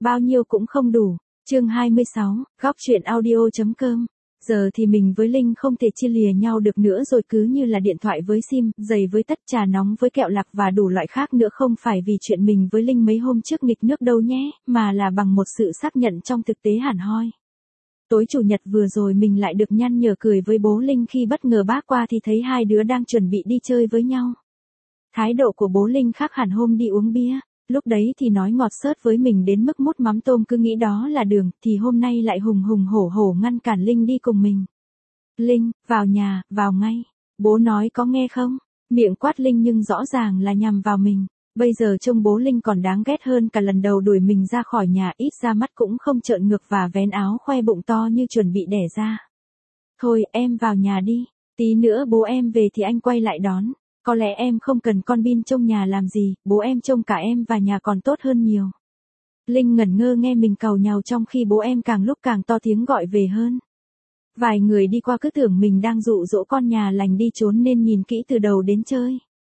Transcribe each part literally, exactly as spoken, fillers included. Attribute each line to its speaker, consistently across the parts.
Speaker 1: bao nhiêu cũng không đủ. Chương hai mươi sáu, góc chuyện audio.com. Giờ thì mình với Linh không thể chia lìa nhau được nữa rồi, cứ như là điện thoại với sim, giày với tất, trà nóng với kẹo lạc và đủ loại khác nữa, không phải vì chuyện mình với Linh mấy hôm trước nghịch nước đâu nhé, mà là bằng một sự xác nhận trong thực tế hẳn hoi. Tối chủ nhật vừa rồi mình lại được nhăn nhở cười với bố Linh khi bất ngờ bác qua thì thấy hai đứa đang chuẩn bị đi chơi với nhau. Thái độ của bố Linh khác hẳn hôm đi uống bia. Lúc đấy thì nói ngọt xớt với mình đến mức mút mắm tôm cứ nghĩ đó là đường, thì hôm nay lại hùng hùng hổ hổ ngăn cản Linh đi cùng mình. Linh, vào nhà, vào ngay. Bố nói có nghe không? Miệng quát Linh nhưng rõ ràng là nhằm vào mình. Bây giờ trông bố Linh còn đáng ghét hơn cả lần đầu đuổi mình ra khỏi nhà, ít ra mắt cũng không trợn ngược và vén áo khoe bụng to như chuẩn bị đẻ ra. Thôi em vào nhà đi, tí nữa bố em về thì anh quay lại đón. Có lẽ em không cần con Bin trông nhà làm gì, bố em trông cả em và nhà còn tốt hơn nhiều. Linh ngẩn ngơ nghe mình càu nhàu trong khi bố em càng lúc càng to tiếng gọi về hơn. Vài người đi qua cứ tưởng mình đang dụ dỗ con nhà lành đi trốn nên nhìn kỹ từ đầu đến chơi.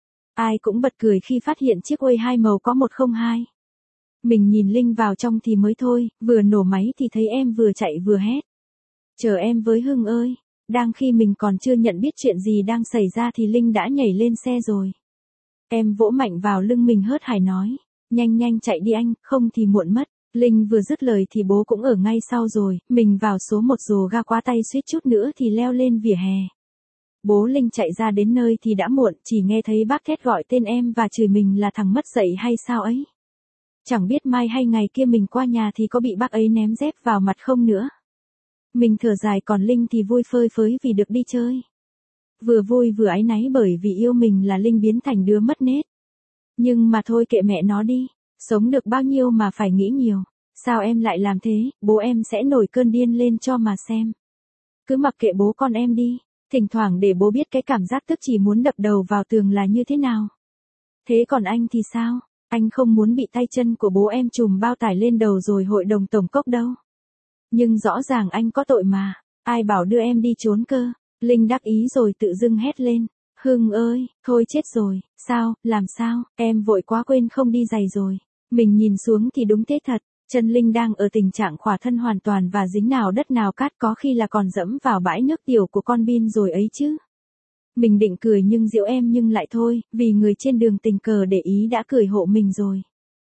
Speaker 1: Ai cũng bật cười khi phát hiện chiếc Way hai màu có một không hai. Mình nhìn Linh vào trong thì mới thôi, vừa nổ máy thì thấy em vừa chạy vừa hét. Chờ em với Hưng ơi. Đang khi mình còn chưa nhận biết chuyện gì đang xảy ra thì Linh đã nhảy lên xe rồi. Em vỗ mạnh vào lưng mình hớt hải nói. Nhanh nhanh chạy đi anh, không thì muộn mất. Linh vừa dứt lời thì bố cũng ở ngay sau rồi. Mình vào số một rồ ga quá tay suýt chút nữa thì leo lên vỉa hè. Bố Linh chạy ra đến nơi thì đã muộn, chỉ nghe thấy bác thét gọi tên em và chửi mình là thằng mất dạy hay sao ấy. Chẳng biết mai hay ngày kia mình qua nhà thì có bị bác ấy ném dép vào mặt không nữa. Mình thở dài, còn Linh thì vui phơi phới vì được đi chơi. Vừa vui vừa áy náy bởi vì yêu mình là Linh biến thành đứa mất nết. Nhưng mà thôi kệ mẹ nó đi, sống được bao nhiêu mà phải nghĩ nhiều. Sao em lại làm thế, bố em sẽ nổi cơn điên lên cho mà xem. Cứ mặc kệ bố con em đi, thỉnh thoảng để bố biết cái cảm giác tức chỉ muốn đập đầu vào tường là như thế nào. Thế còn anh thì sao, anh không muốn bị tay chân của bố em trùm bao tải lên đầu rồi hội đồng tổng cốc đâu. Nhưng rõ ràng anh có tội mà, ai bảo đưa em đi trốn cơ. Linh đắc ý rồi tự dưng hét lên. Hưng ơi, thôi chết rồi, sao, làm sao, em vội quá quên không đi giày rồi. Mình nhìn xuống thì đúng thế thật, chân Linh đang ở tình trạng khỏa thân hoàn toàn và dính nào đất nào cát, có khi là còn dẫm vào bãi nước tiểu của con Bin rồi ấy chứ. Mình định cười nhưng giễu em nhưng lại thôi, vì người trên đường tình cờ để ý đã cười hộ mình rồi.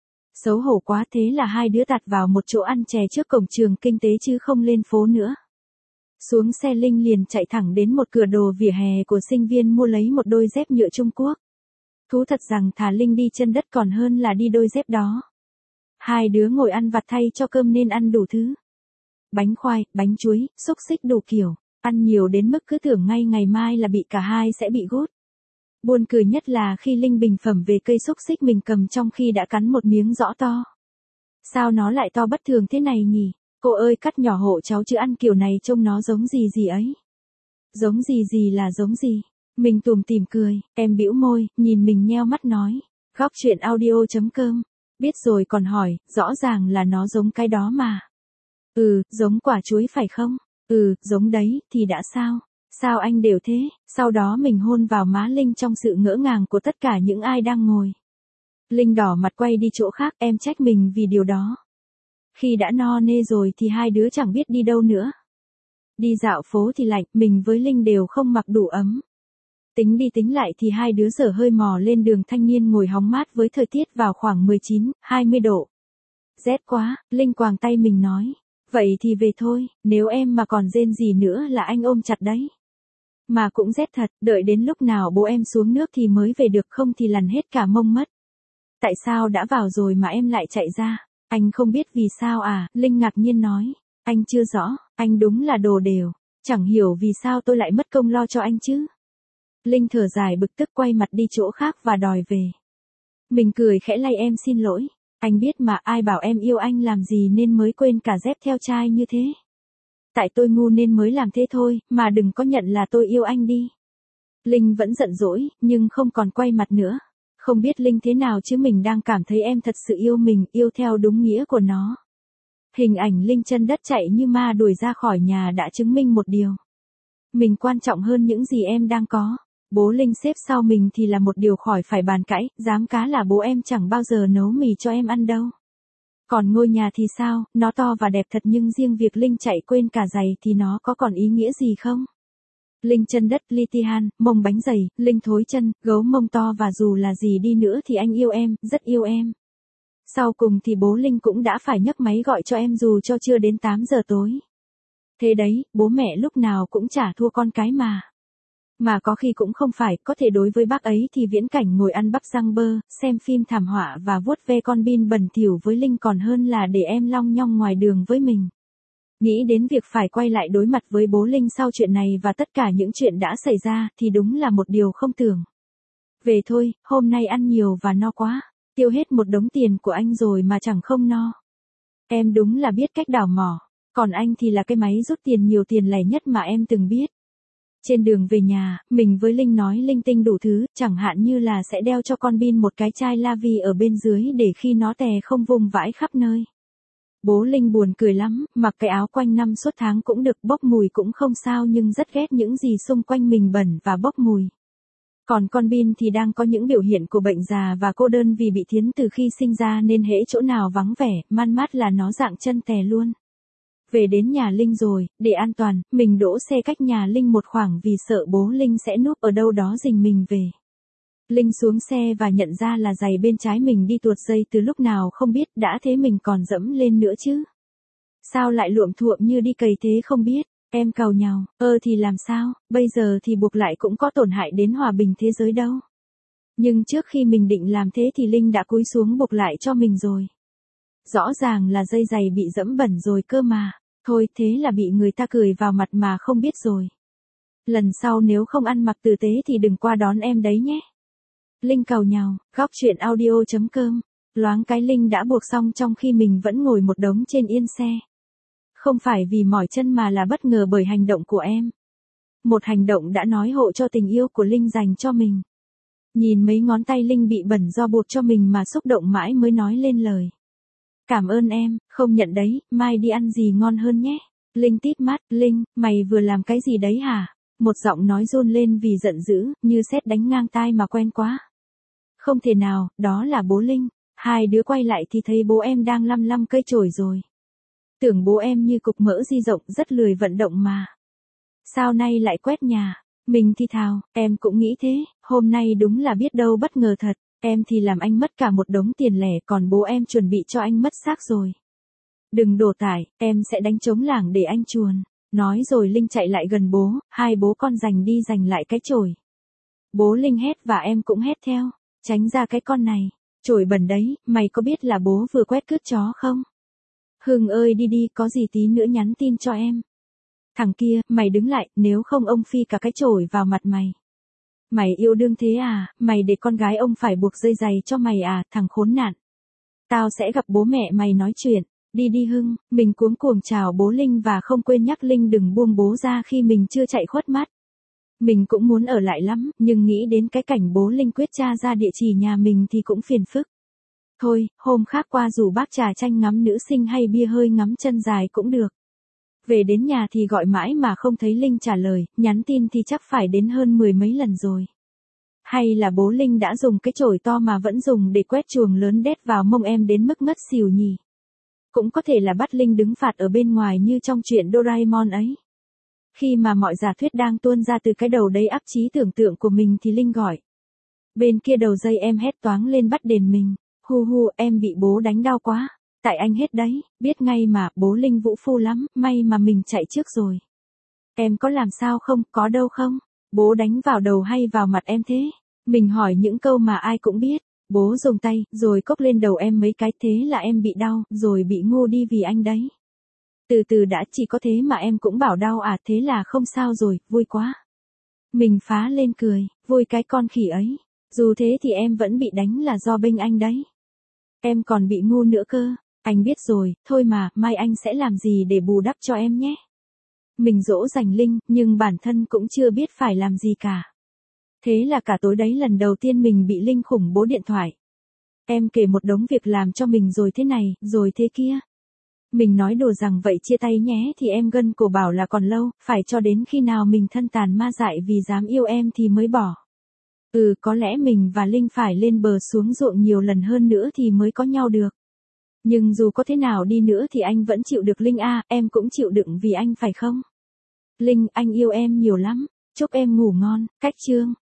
Speaker 1: Xấu hổ quá, thế là hai đứa tạt vào một chỗ ăn chè trước cổng trường kinh tế chứ không lên phố nữa. Xuống xe Linh liền chạy thẳng đến một cửa đồ vỉa hè của sinh viên mua lấy một đôi dép nhựa Trung Quốc. Thú thật rằng thà Linh đi chân đất còn hơn là đi đôi dép đó. Hai đứa ngồi ăn vặt thay cho cơm nên ăn đủ thứ. Bánh khoai, bánh chuối, xúc xích đủ kiểu, ăn nhiều đến mức cứ tưởng ngay ngày mai là bị cả hai sẽ bị gút. Buồn cười nhất là khi Linh bình phẩm về cây xúc xích mình cầm trong khi đã cắn một miếng rõ to. Sao nó lại to bất thường thế này nhỉ? Cô ơi cắt nhỏ hộ cháu chứ ăn kiểu này trông nó giống gì gì ấy. Giống gì gì là giống gì? Mình tủm tỉm cười, em bĩu môi, nhìn mình nheo mắt nói. Góc chuyện audio.com. Biết rồi còn hỏi, rõ ràng là nó giống cái đó mà. Ừ, giống quả chuối phải không? Ừ, giống đấy, thì đã sao? Sao anh đều thế? Sau đó mình hôn vào má Linh trong sự ngỡ ngàng của tất cả những ai đang ngồi. Linh đỏ mặt quay đi chỗ khác, em trách mình vì điều đó. Khi đã no nê rồi thì hai đứa chẳng biết đi đâu nữa. Đi dạo phố thì lạnh, mình với Linh đều không mặc đủ ấm. Tính đi tính lại thì hai đứa dở hơi mò lên đường Thanh Niên ngồi hóng mát với thời tiết vào khoảng mười chín, hai mươi độ. Rét quá, Linh quàng tay mình nói. Vậy thì về thôi, nếu em mà còn rên gì nữa là anh ôm chặt đấy. Mà cũng rét thật, đợi đến lúc nào bố em xuống nước thì mới về được, không thì lằn hết cả mông mất. Tại sao đã vào rồi mà em lại chạy ra? Anh không biết vì sao à? Linh ngạc nhiên nói. Anh chưa rõ, anh đúng là đồ đều. Chẳng hiểu vì sao tôi lại mất công lo cho anh chứ. Linh thở dài bực tức quay mặt đi chỗ khác và đòi về. Mình cười khẽ lay, em xin lỗi. Anh biết mà, ai bảo em yêu anh làm gì nên mới quên cả dép theo trai như thế. Tại tôi ngu nên mới làm thế thôi, mà đừng có nhận là tôi yêu anh đi. Linh vẫn giận dỗi, nhưng không còn quay mặt nữa. Không biết Linh thế nào chứ mình đang cảm thấy em thật sự yêu mình, yêu theo đúng nghĩa của nó. Hình ảnh Linh chân đất chạy như ma đuổi ra khỏi nhà đã chứng minh một điều. Mình quan trọng hơn những gì em đang có. Bố Linh xếp sau mình thì là một điều khỏi phải bàn cãi, dám cá là bố em chẳng bao giờ nấu mì cho em ăn đâu. Còn ngôi nhà thì sao, nó to và đẹp thật nhưng riêng việc Linh chạy quên cả giày thì nó có còn ý nghĩa gì không? Linh chân đất, li ti han, mông bánh dày, Linh thối chân, gấu mông to và dù là gì đi nữa thì anh yêu em, rất yêu em. Sau cùng thì bố Linh cũng đã phải nhấc máy gọi cho em dù cho chưa đến tám giờ tối. Thế đấy, bố mẹ lúc nào cũng chả thua con cái mà. Mà có khi cũng không phải, có thể đối với bác ấy thì viễn cảnh ngồi ăn bắp rang bơ, xem phim thảm họa và vuốt ve con bin bẩn thỉu với Linh còn hơn là để em long nhong ngoài đường với mình. Nghĩ đến việc phải quay lại đối mặt với bố Linh sau chuyện này và tất cả những chuyện đã xảy ra thì đúng là một điều không tưởng. Về thôi, hôm nay ăn nhiều và no quá, tiêu hết một đống tiền của anh rồi mà chẳng không no. Em đúng là biết cách đào mỏ, còn anh thì là cái máy rút tiền nhiều tiền lẻ nhất mà em từng biết. Trên đường về nhà, mình với Linh nói linh tinh đủ thứ, chẳng hạn như là sẽ đeo cho con bin một cái chai la vi ở bên dưới để khi nó tè không vùng vãi khắp nơi. Bố Linh buồn cười lắm, mặc cái áo quanh năm suốt tháng cũng được, bốc mùi cũng không sao nhưng rất ghét những gì xung quanh mình bẩn và bốc mùi. Còn con bin thì đang có những biểu hiện của bệnh già và cô đơn vì bị thiến từ khi sinh ra nên hễ chỗ nào vắng vẻ, man mát là nó dạng chân tè luôn. Về đến nhà Linh rồi, để an toàn, mình đỗ xe cách nhà Linh một khoảng vì sợ bố Linh sẽ núp ở đâu đó rình mình về. Linh xuống xe và nhận ra là giày bên trái mình đi tuột dây từ lúc nào không biết, đã thế mình còn dẫm lên nữa chứ. Sao lại luộm thuộm như đi cày thế không biết, em càu nhàu, ơ thì làm sao, bây giờ thì buộc lại cũng có tổn hại đến hòa bình thế giới đâu. Nhưng trước khi mình định làm thế thì Linh đã cúi xuống buộc lại cho mình rồi. Rõ ràng là dây giày bị dẫm bẩn rồi cơ mà, thôi thế là bị người ta cười vào mặt mà không biết rồi. Lần sau nếu không ăn mặc tử tế thì đừng qua đón em đấy nhé. Linh càu nhàu, góc chuyện audio chấm com, loáng cái Linh đã buộc xong trong khi mình vẫn ngồi một đống trên yên xe. Không phải vì mỏi chân mà là bất ngờ bởi hành động của em. Một hành động đã nói hộ cho tình yêu của Linh dành cho mình. Nhìn mấy ngón tay Linh bị bẩn do buộc cho mình mà xúc động mãi mới nói lên lời. Cảm ơn em, không nhận đấy, mai đi ăn gì ngon hơn nhé. Linh tít mắt, Linh, mày vừa làm cái gì đấy hả? Một giọng nói run lên vì giận dữ, như sét đánh ngang tai mà quen quá. Không thể nào, đó là bố Linh. Hai đứa quay lại thì thấy bố em đang lăm lăm cây chổi rồi. Tưởng bố em như cục mỡ di rộng rất lười vận động mà. Sao nay lại quét nhà? Mình thì thào, em cũng nghĩ thế, hôm nay đúng là biết đâu bất ngờ thật. Em thì làm anh mất cả một đống tiền lẻ còn bố em chuẩn bị cho anh mất xác rồi. Đừng đổ tải, em sẽ đánh trống lảng để anh chuồn. Nói rồi Linh chạy lại gần bố, hai bố con giành đi giành lại cái chổi. Bố Linh hét và em cũng hét theo, tránh ra cái con này, chổi bẩn đấy, mày có biết là bố vừa quét cướp chó không? Hưng ơi đi đi, có gì tí nữa nhắn tin cho em. Thằng kia, mày đứng lại, nếu không ông phi cả cái chổi vào mặt mày. Mày yêu đương thế à, mày để con gái ông phải buộc dây giày cho mày à, thằng khốn nạn. Tao sẽ gặp bố mẹ mày nói chuyện, đi đi Hưng, mình cuống cuồng chào bố Linh và không quên nhắc Linh đừng buông bố ra khi mình chưa chạy khuất mắt. Mình cũng muốn ở lại lắm, nhưng nghĩ đến cái cảnh bố Linh quyết tra ra địa chỉ nhà mình thì cũng phiền phức. Thôi, hôm khác qua rủ bác trà chanh ngắm nữ sinh hay bia hơi ngắm chân dài cũng được. Về đến nhà thì gọi mãi mà không thấy Linh trả lời, nhắn tin thì chắc phải đến hơn mười mấy lần rồi. Hay là bố Linh đã dùng cái chổi to mà vẫn dùng để quét chuồng lớn đét vào mông em đến mức ngất xỉu nhỉ? Cũng có thể là bắt Linh đứng phạt ở bên ngoài như trong chuyện Doraemon ấy. Khi mà mọi giả thuyết đang tuôn ra từ cái đầu đầy ắp trí tưởng tượng của mình thì Linh gọi. Bên kia đầu dây em hét toáng lên bắt đền mình. Hu hu, em bị bố đánh đau quá. Tại anh hết đấy, biết ngay mà, bố Linh vũ phu lắm, may mà mình chạy trước rồi. Em có làm sao không, có đâu không? Bố đánh vào đầu hay vào mặt em thế? Mình hỏi những câu mà ai cũng biết. Bố dùng tay, rồi cốc lên đầu em mấy cái, thế là em bị đau, rồi bị ngu đi vì anh đấy. Từ từ đã, chỉ có thế mà em cũng bảo đau à, thế là không sao rồi, vui quá. Mình phá lên cười, vui cái con khỉ ấy. Dù thế thì em vẫn bị đánh là do bênh anh đấy. Em còn bị ngu nữa cơ. Anh biết rồi, thôi mà, mai anh sẽ làm gì để bù đắp cho em nhé. Mình dỗ dành Linh, nhưng bản thân cũng chưa biết phải làm gì cả. Thế là cả tối đấy lần đầu tiên mình bị Linh khủng bố điện thoại. Em kể một đống việc làm cho mình rồi thế này, rồi thế kia. Mình nói đùa rằng vậy chia tay nhé thì em gân cổ bảo là còn lâu, phải cho đến khi nào mình thân tàn ma dại vì dám yêu em thì mới bỏ. Ừ, có lẽ mình và Linh phải lên bờ xuống ruộng nhiều lần hơn nữa thì mới có nhau được. Nhưng dù có thế nào đi nữa thì anh vẫn chịu được Linh à, em cũng chịu đựng vì anh phải không? Linh, anh yêu em nhiều lắm. Chúc em ngủ ngon. Cách chương.